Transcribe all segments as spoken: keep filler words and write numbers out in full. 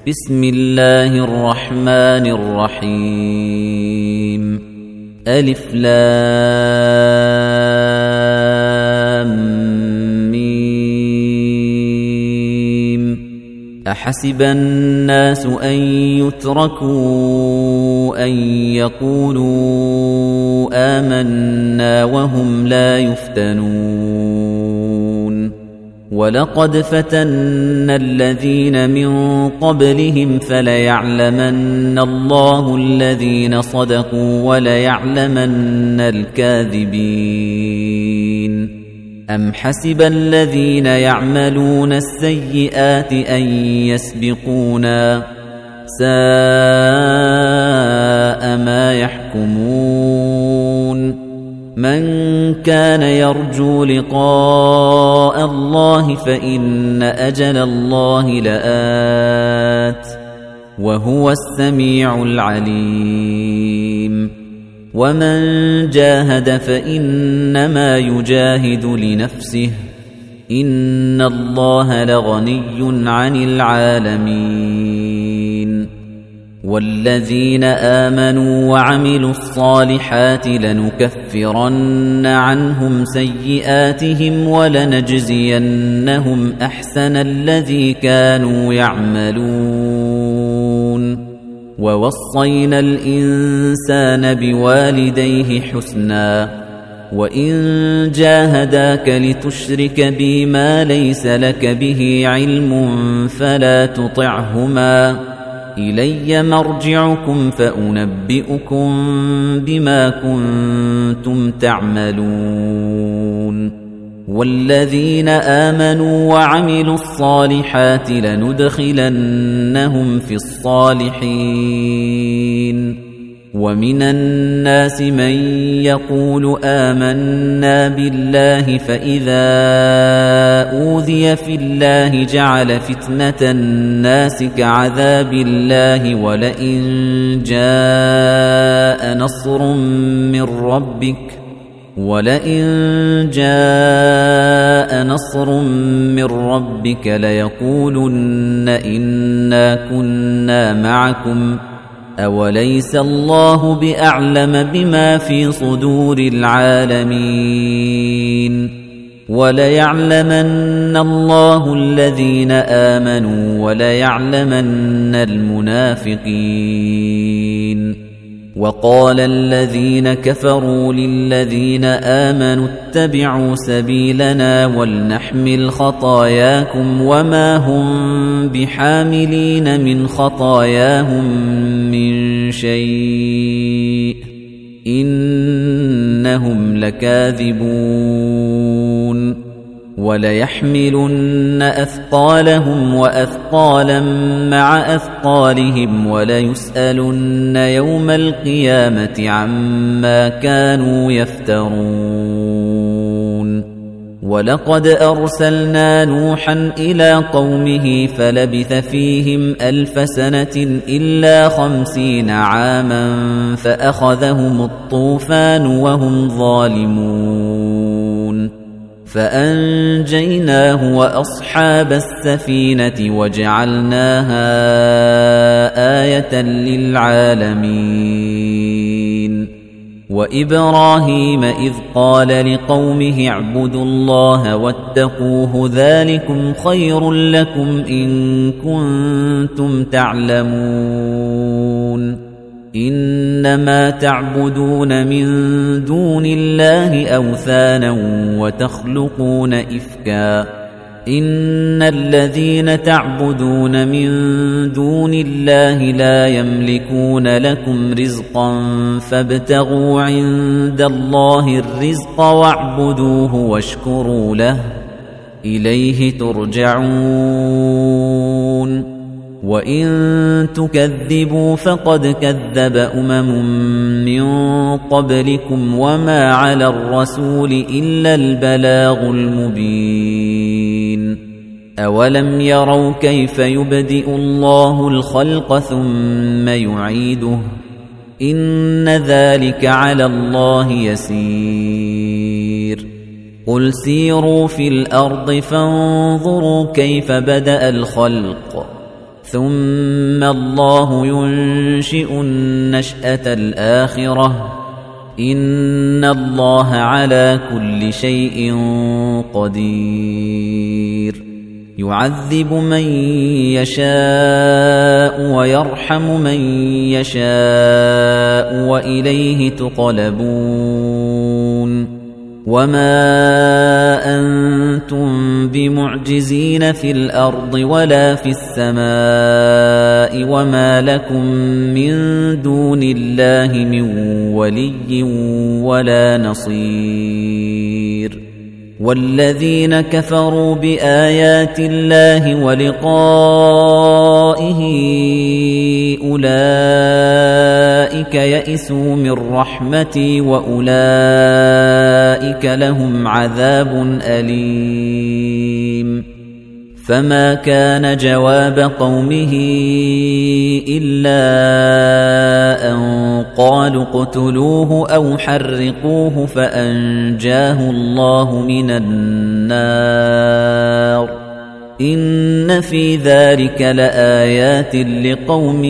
بسم الله الرحمن الرحيم ألف لام ميم أحسب الناس أن يتركوا أن يقولوا آمنا وهم لا يفتنون ولقد فتنا الذين من قبلهم فليعلمن الله الذين صدقوا وليعلمن الكاذبين أم حسب الذين يعملون السيئات أن يسبقونا ساء ما يحكمون من كان يرجو لقاء الله فإن أجل الله لآت وهو السميع العليم ومن جاهد فإنما يجاهد لنفسه إن الله لغني عن العالمين والذين آمنوا وعملوا الصالحات لنكفرن عنهم سيئاتهم ولنجزينهم أحسن الذي كانوا يعملون ووصينا الإنسان بوالديه حسنا وإن جاهداك لتشرك بي ما ليس لك به علم فلا تطعهما إلي مرجعكم فأنبئكم بما كنتم تعملون والذين آمنوا وعملوا الصالحات لندخلنهم في الصالحين ومن الناس من يقول آمنا بالله فإذا أوذي في الله جعل فتنة الناس كعذاب الله ولئن جاء نصر من ربك ولئن جاء نصر من ربك ليقولن إنا كنا معكم أوليس الله بأعلم بما في صدور العالمين وليعلمن الله الذين آمنوا وليعلمن المنافقين وقال الذين كفروا للذين آمنوا اتبعوا سبيلنا ولنحمل خطاياكم وما هم بحاملين من خطاياهم من شيء إنهم لكاذبون وليحملن أثقالهم وأثقالا مع أثقالهم وليسألن يوم القيامة عما كانوا يفترون ولقد أرسلنا نوحا إلى قومه فلبث فيهم ألف سنة إلا خمسين عاما فأخذهم الطوفان وهم ظالمون فأنجيناه وأصحاب السفينة وجعلناها آية للعالمين وإبراهيم إذ قال لقومه اعبدوا الله واتقوه ذلكم خير لكم إن كنتم تعلمون إنما تعبدون من دون الله أوثانا وتخلقون إفكا إن الذين تعبدون من دون الله لا يملكون لكم رزقا فابتغوا عند الله الرزق واعبدوه واشكروا له إليه ترجعون وإن تكذبوا فقد كذب أمم من قبلكم وما على الرسول إلا البلاغ المبين أولم يروا كيف يبدئ الله الخلق ثم يعيده إن ذلك على الله يسير قل سيروا في الأرض فانظروا كيف بدأ الخلق ثم الله ينشئ النشأة الآخرة إن الله على كل شيء قدير يعذب من يشاء ويرحم من يشاء وإليه تقلبون وما أنتم بمعجزين في الأرض ولا في السماء وما لكم من دون الله من ولي ولا نصير والذين كفروا بآيات الله ولقائه أولئك يئسوا من رحمتي وأولئك لهم عذاب أليم فما كان جواب قومه إلا أن قالوا اقتلوه أو حرقوه فأنجاه الله من النار إن في ذلك لآيات لقوم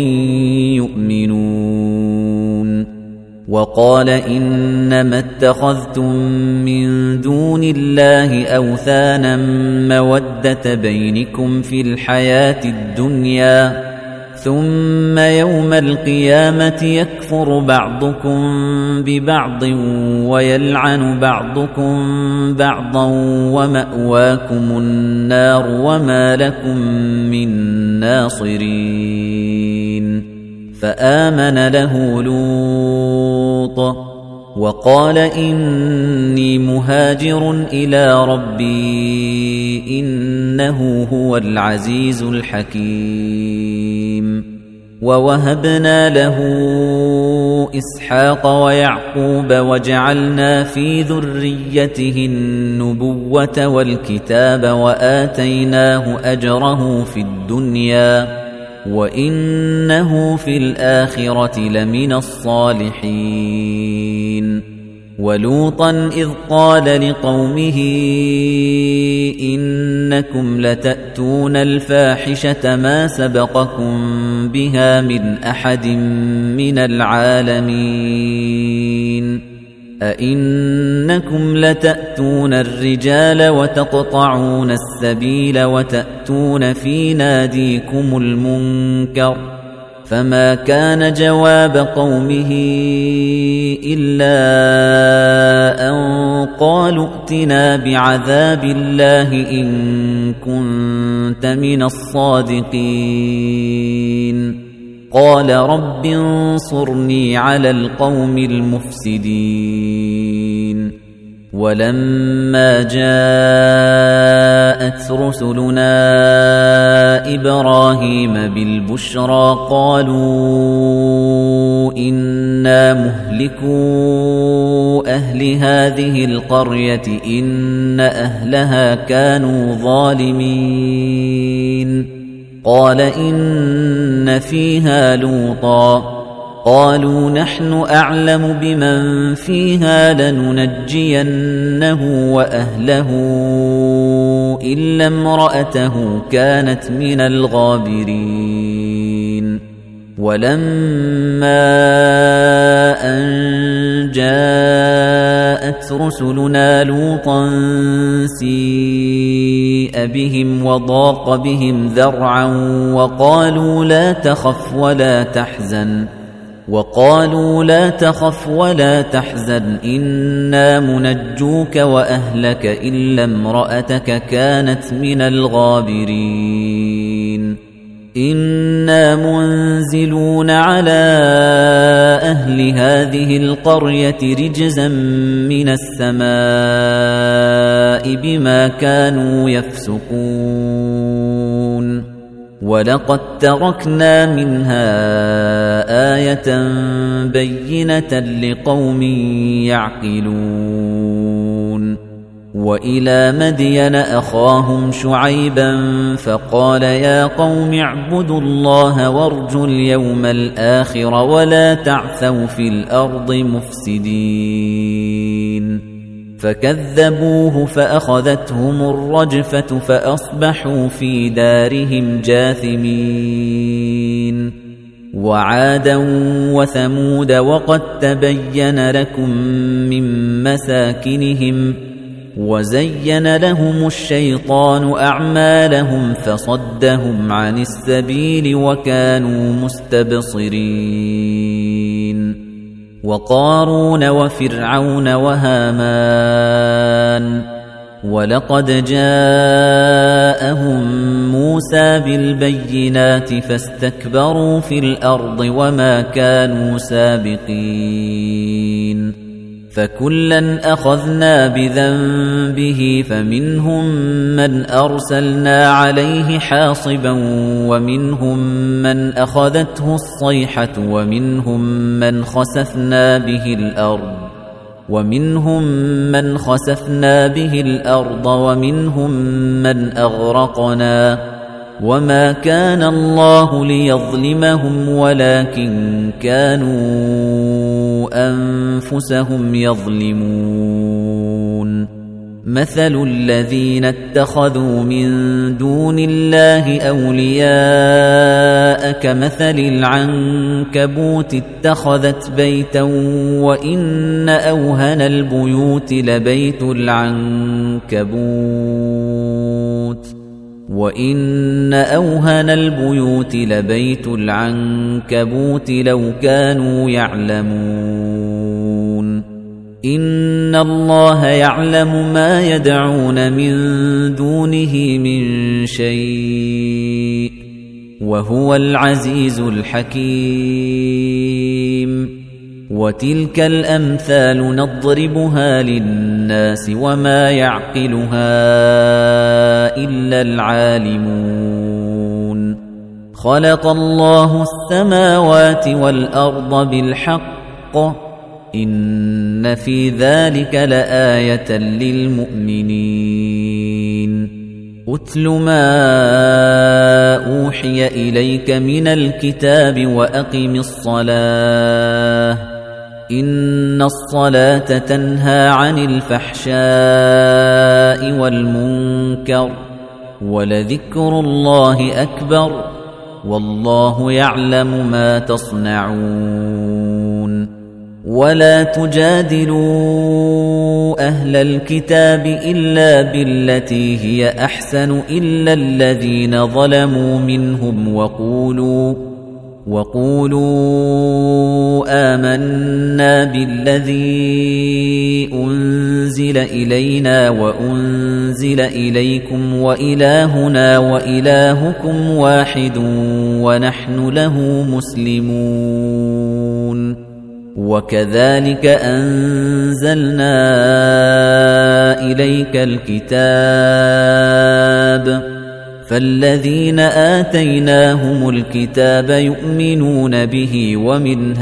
يؤمنون وقال إنما اتخذتم من دون الله أوثانا مودة بينكم في الحياة الدنيا ثم يوم القيامة يكفر بعضكم ببعض ويلعن بعضكم بعضا ومأواكم النار وما لكم من ناصرين فآمن له لوط وقال إني مهاجر إلى ربي إنه هو العزيز الحكيم ووهبنا له إسحاق ويعقوب وجعلنا في ذريته النبوة والكتاب وآتيناه أجره في الدنيا وإنه في الآخرة لمن الصالحين ولوطا إذ قال لقومه إنكم لتأتون الفاحشة ما سبقكم بها من أحد من العالمين أئنكم لتأتون الرجال وتقطعون السبيل وتأتون في ناديكم المنكر فما كان جواب قومه إلا أن قالوا ائتنا بعذاب الله إن كنت من الصادقين قال رب انصرني على القوم المفسدين ولما جاءت رسلنا إبراهيم بالبشرى قالوا إنا مهلكو أهل هذه القرية إن أهلها كانوا ظالمين قال إن فيها لوطا قالوا نحن أعلم بمن فيها لننجينه وأهله إلا امرأته كانت من الغابرين ولما أن جاءت رسلنا لوطا سيء بهم وضاق بهم ذرعا وقالوا لا تخف ولا تحزن وقالوا لا تخف ولا تحزن إنا منجوك وأهلك إلا امرأتك كانت من الغابرين إنا منزلون على أهل هذه القرية رجزا من السماء بما كانوا يفسقون ولقد تركنا منها آية بينة لقوم يعقلون وإلى مدين أخاهم شعيبا فقال يا قوم اعبدوا الله وارجوا اليوم الآخر ولا تعثوا في الأرض مفسدين فكذبوه فأخذتهم الرجفة فأصبحوا في دارهم جاثمين وعادا وثمود وقد تبين لكم من مساكنهم وزين لهم الشيطان أعمالهم فصدهم عن السبيل وكانوا مستبصرين وقارون وفرعون وهامان ولقد جاءهم موسى بالبينات فاستكبروا في الأرض وما كانوا سابقين فكلا أخذنا بذنبه فمنهم من أرسلنا عليه حاصبا ومنهم من أخذته الصيحة ومنهم من خسفنا به الأرض ومنهم من خسفنا به الأرض ومنهم من أغرقنا وما كان الله ليظلمهم ولكن كانوا أنفسهم يظلمون مثل الذين اتخذوا من دون الله أولياء كمثل العنكبوت اتخذت بيتا وإن أوهن البيوت لبيت العنكبوت وَإِنَّ أَوْهَنَ الْبُيُوتِ لَبَيْتُ الْعَنكَبُوتِ لَوْ كَانُوا يَعْلَمُونَ إِنَّ اللَّهَ يَعْلَمُ مَا يَدْعُونَ مِن دُونِهِ مِن شَيْءٍ وَهُوَ الْعَزِيزُ الْحَكِيمُ وَتِلْكَ الْأَمْثَالُ نَضْرِبُهَا لِلنَّاسِ وَمَا يَعْقِلُهَا إِلَّا الْعَالِمُونَ خَلَقَ اللَّهُ السَّمَاوَاتِ وَالْأَرْضَ بِالْحَقِّ إِنَّ فِي ذَلِكَ لَآيَةً لِلْمُؤْمِنِينَ أُتْلُ مَا أُوحِيَ إِلَيْكَ مِنَ الْكِتَابِ وَأَقِمِ الصَّلَاةَ إِنَّ الصَّلَاةَ تَنْهَى عَنِ الْفَحْشَاءِ وَالْمُنكَرِ وَلَذِكْرُ اللَّهِ أَكْبَرُ وَاللَّهُ يَعْلَمُ مَا تَصْنَعُونَ وَلَا تُجَادِلُوا أَهْلَ الْكِتَابِ إِلَّا بِالَّتِي هِيَ أَحْسَنُ إِلَّا الَّذِينَ ظَلَمُوا مِنْهُمْ وَقُولُوا وَقُولُوا آمَنَّا بِالَّذِي أُنْزِلَ إِلَيْنَا وَأُنْزِلَ إِلَيْكُمْ وَإِلَٰهُنَا وَإِلَٰهُكُمْ وَاحِدٌ وَنَحْنُ لَهُ مُسْلِمُونَ وَكَذَلِكَ أَنزَلْنَا إِلَيْكَ الْكِتَابَ فَالَّذِينَ آتَيْنَاهُمُ الْكِتَابَ يُؤْمِنُونَ بِهِ وَمِنْ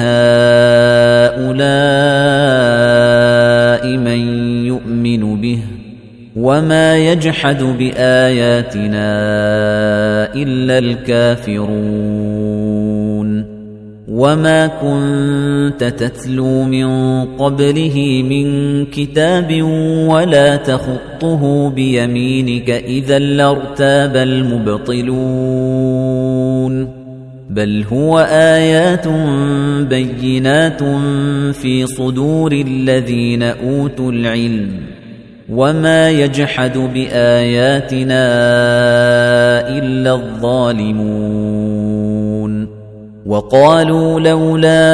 هَؤُلَاءِ مَن يُؤْمِنُ بِهِ وَمَا يَجْحَدُ بِآيَاتِنَا إِلَّا الْكَافِرُونَ وَمَا كُنتَ تَتْلُو مِن قَبْلِهِ مِن كِتَابٍ وَلَا تَخُطُّهُ بِيَمِينِكَ إِذًا لَّارْتَابَ الْمُبْطِلُونَ بَلْ هُوَ آيَاتٌ بَيِّنَاتٌ فِي صُدُورِ الَّذِينَ أُوتُوا الْعِلْمَ وَمَا يَجْحَدُ بِآيَاتِنَا إِلَّا الظَّالِمُونَ وَقَالُوا لَوْلَا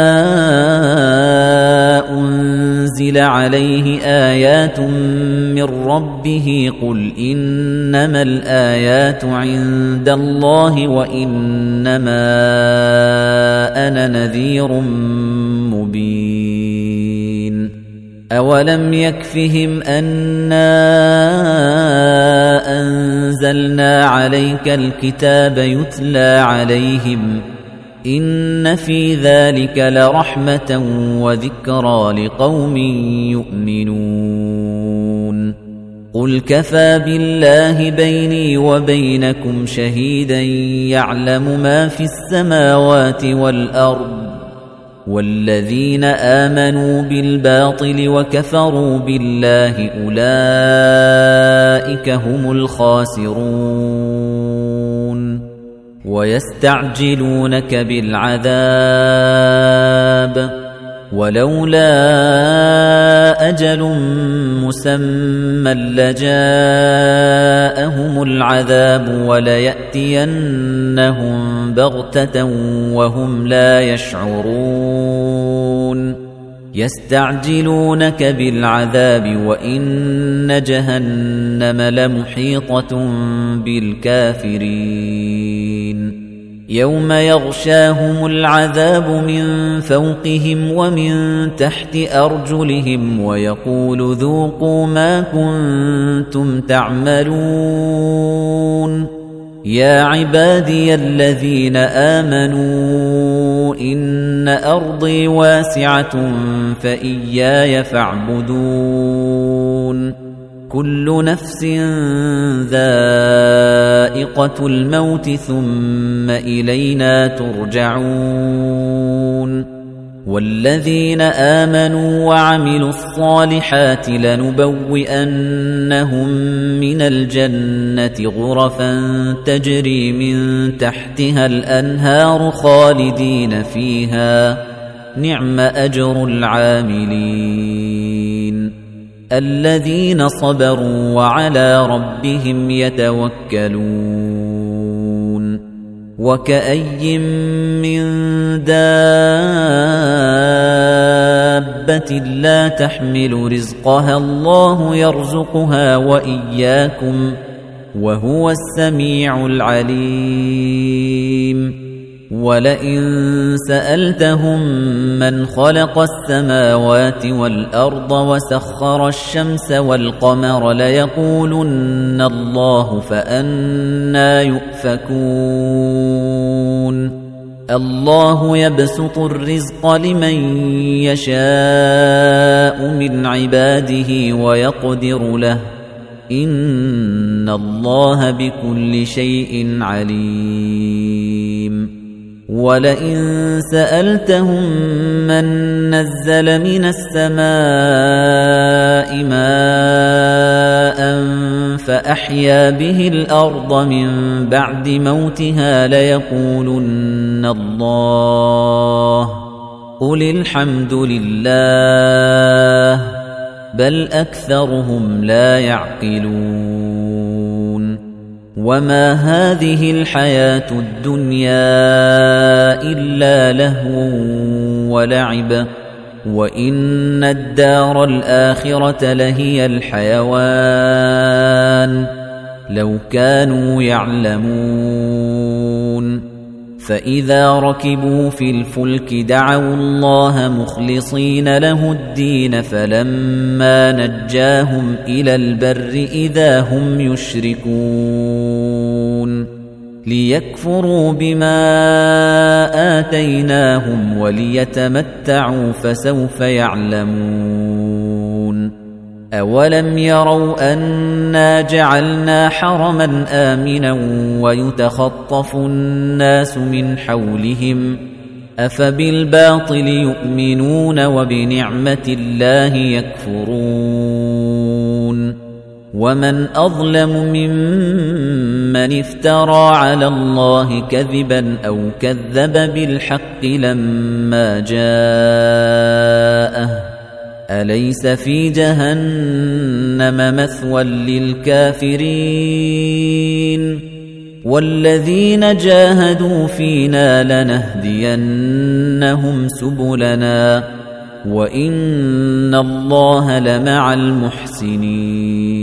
أُنْزِلَ عَلَيْهِ آيَاتٌ مِّن رَّبِّهِ قُلْ إِنَّمَا الْآيَاتُ عِندَ اللَّهِ وَإِنَّمَا أَنَا نَذِيرٌ مُّبِينٌ أَوَلَمْ يَكْفِهِمْ أَنَّا أَنزَلْنَا عَلَيْكَ الْكِتَابَ يُتْلَى عَلَيْهِمْ إِنَّ فِي ذَلِكَ لَرَحْمَةً وَذِكْرَى لِقَوْمٍ يُؤْمِنُونَ قُلْ كَفَى بِاللَّهِ بَيْنِي وَبَيْنَكُمْ شَهِيدًا يَعْلَمُ مَا فِي السَّمَاوَاتِ وَالْأَرْضِ والذين آمنوا بالباطل وكفروا بالله أولئك هم الخاسرون ويستعجلونك بالعذاب ولولا أجل مسمى لجاءهم العذاب وليأتينهم بغتة وهم لا يشعرون يستعجلونك بالعذاب وإن جهنم لمحيطة بالكافرين يوم يغشاهم العذاب من فوقهم ومن تحت أرجلهم ويقول ذوقوا ما كنتم تعملون يا عبادي الذين آمنوا إن أرضي واسعة فإياي فاعبدون كل نفس ذائقة الموت ثم إلينا ترجعون والذين آمنوا وعملوا الصالحات لنبوئنهم من الجنة غرفا تجري من تحتها الأنهار خالدين فيها نعم أجر العاملين الذين صبروا وعلى ربهم يتوكلون وكأي من دابة لا تحمل رزقها الله يرزقها وإياكم وهو السميع العليم ولئن سألتهم من خلق السماوات والأرض وسخر الشمس والقمر ليقولن الله فأنى يؤفكون الله يبسط الرزق لمن يشاء من عباده ويقدر له إن الله بكل شيء عليم ولئن سألتهم من نزل من السماء ماء فأحيا به الأرض من بعد موتها ليقولن الله قل الحمد لله بل أكثرهم لا يعقلون وما هذه الحياة الدنيا إلا لهو ولعب وإن الدار الآخرة لهي الحيوان لو كانوا يعلمون فإذا ركبوا في الفلك دعوا الله مخلصين له الدين فلما نجاهم إلى البر إذا هم يشركون ليكفروا بما آتيناهم وليتمتعوا فسوف يعلمون أولم يروا أنا جعلنا حرما آمنا ويتخطف الناس من حولهم أفبالباطل يؤمنون وبنعمة الله يكفرون ومن أظلم ممن افترى على الله كذبا أو كذب بالحق لما جاءه أليس في جهنم مثوى للكافرين والذين جاهدوا فينا لنهدينهم سبلنا وإن الله لمع المحسنين